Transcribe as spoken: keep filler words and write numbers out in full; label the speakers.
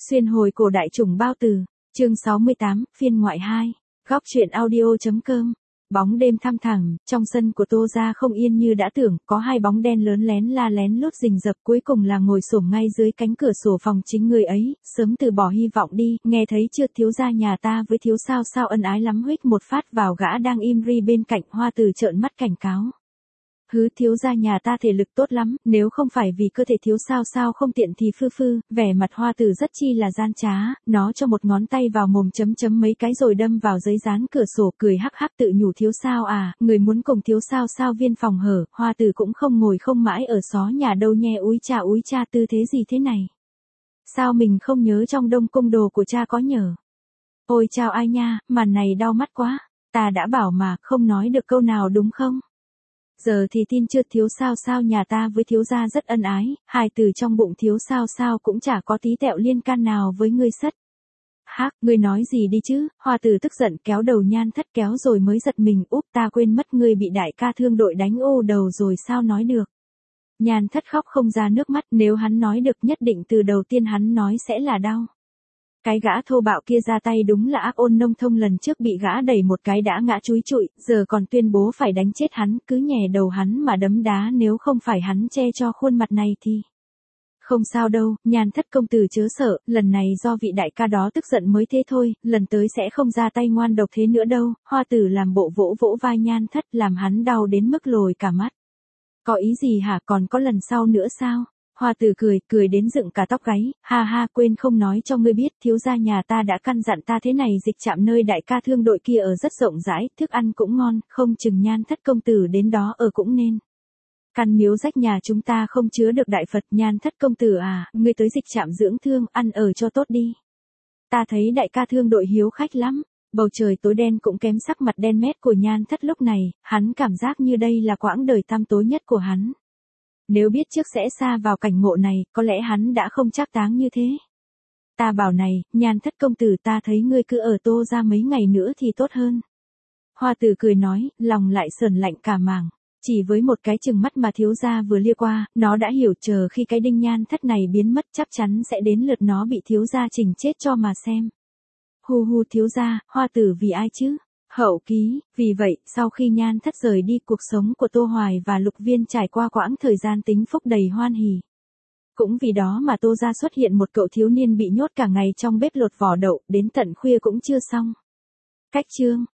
Speaker 1: Xuyên hồi cổ đại chủng bao tử, chương sáu mươi tám, phiên ngoại hai, góc truyện audio.com. Bóng đêm thăm thẳm, trong sân của Tô gia không yên như đã tưởng, có hai bóng đen lớn lén la lén lút rình rập, cuối cùng là ngồi xổm ngay dưới cánh cửa sổ phòng chính người ấy, sớm từ bỏ hy vọng đi, nghe thấy chưa, thiếu gia nhà ta với thiếu sao sao ân ái lắm, huých một phát vào gã đang im ri bên cạnh. Hoa Tử trợn mắt cảnh cáo. Hứ, thiếu gia nhà ta thể lực tốt lắm, nếu không phải vì cơ thể thiếu sao sao không tiện thì phư phư. Vẻ mặt Hoa Tử rất chi là gian trá, nó cho một ngón tay vào mồm chấm chấm mấy cái rồi đâm vào giấy dán cửa sổ, cười hắc hắc tự nhủ, thiếu sao à, người muốn cùng thiếu sao sao viên phòng hở. Hoa Tử cũng không ngồi không mãi ở xó nhà đâu nhe, úi cha úi cha, tư thế gì thế này? Sao mình không nhớ trong Đông Cung đồ của cha có nhờ? Ôi chao ai nha, màn này đau mắt quá, ta đã bảo mà, không nói được câu nào đúng không? Giờ thì tin chưa, thiếu sao sao nhà ta với thiếu gia rất ân ái, hài tử trong bụng thiếu sao sao cũng chả có tí tẹo liên can nào với ngươi sất. Hác, ngươi nói gì đi chứ? Hoa Tử tức giận kéo đầu Nhan Thất kéo rồi mới giật mình, úp, ta quên mất ngươi bị đại ca thương đội đánh ô đầu rồi, sao nói được. Nhan Thất khóc không ra nước mắt, nếu hắn nói được nhất định từ đầu tiên hắn nói sẽ là đau. Cái gã thô bạo kia ra tay đúng là ác ôn nông thông, lần trước bị gã đẩy một cái đã ngã chúi trụi, giờ còn tuyên bố phải đánh chết hắn, cứ nhè đầu hắn mà đấm đá, nếu không phải hắn che cho khuôn mặt này thì... Không sao đâu, Nhan Thất công tử chớ sợ, lần này do vị đại ca đó tức giận mới thế thôi, lần tới sẽ không ra tay ngoan độc thế nữa đâu. Hoa Tử làm bộ vỗ vỗ vai Nhan Thất, làm hắn đau đến mức lồi cả mắt. Có ý gì hả, còn có lần sau nữa sao? Hoa Tử cười, cười đến dựng cả tóc gáy, ha ha, quên không nói cho ngươi biết, thiếu gia nhà ta đã căn dặn ta thế này, dịch trạm nơi đại ca thương đội kia ở rất rộng rãi, thức ăn cũng ngon, không chừng Nhan Thất công tử đến đó ở cũng nên. Căn miếu rách nhà chúng ta không chứa được đại Phật. Nhan Thất công tử à, ngươi tới dịch trạm dưỡng thương, ăn ở cho tốt đi. Ta thấy đại ca thương đội hiếu khách lắm. Bầu trời tối đen cũng kém sắc mặt đen mét của Nhan Thất lúc này, hắn cảm giác như đây là quãng đời tăm tối nhất của hắn. Nếu biết trước sẽ xa vào cảnh ngộ này, có lẽ hắn đã không trác táng như thế. Ta bảo này, Nhan Thất công tử, ta thấy ngươi cứ ở Tô gia mấy ngày nữa thì tốt hơn. Hoa Tử cười nói, lòng lại sờn lạnh cả màng. Chỉ với một cái chừng mắt mà thiếu gia vừa lia qua, nó đã hiểu, chờ khi cái đinh Nhan Thất này biến mất chắc chắn sẽ đến lượt nó bị thiếu gia chỉnh chết cho mà xem. Hu hu, thiếu gia, Hoa Tử vì ai chứ? Hậu ký. Vì vậy, sau khi Nhan Thất rời đi, cuộc sống của Tô Hoài và Lục Viên trải qua quãng thời gian tính phúc đầy hoan hỉ. Cũng vì đó mà Tô gia xuất hiện một cậu thiếu niên bị nhốt cả ngày trong bếp lột vỏ đậu, đến tận khuya cũng chưa xong. Cách chương.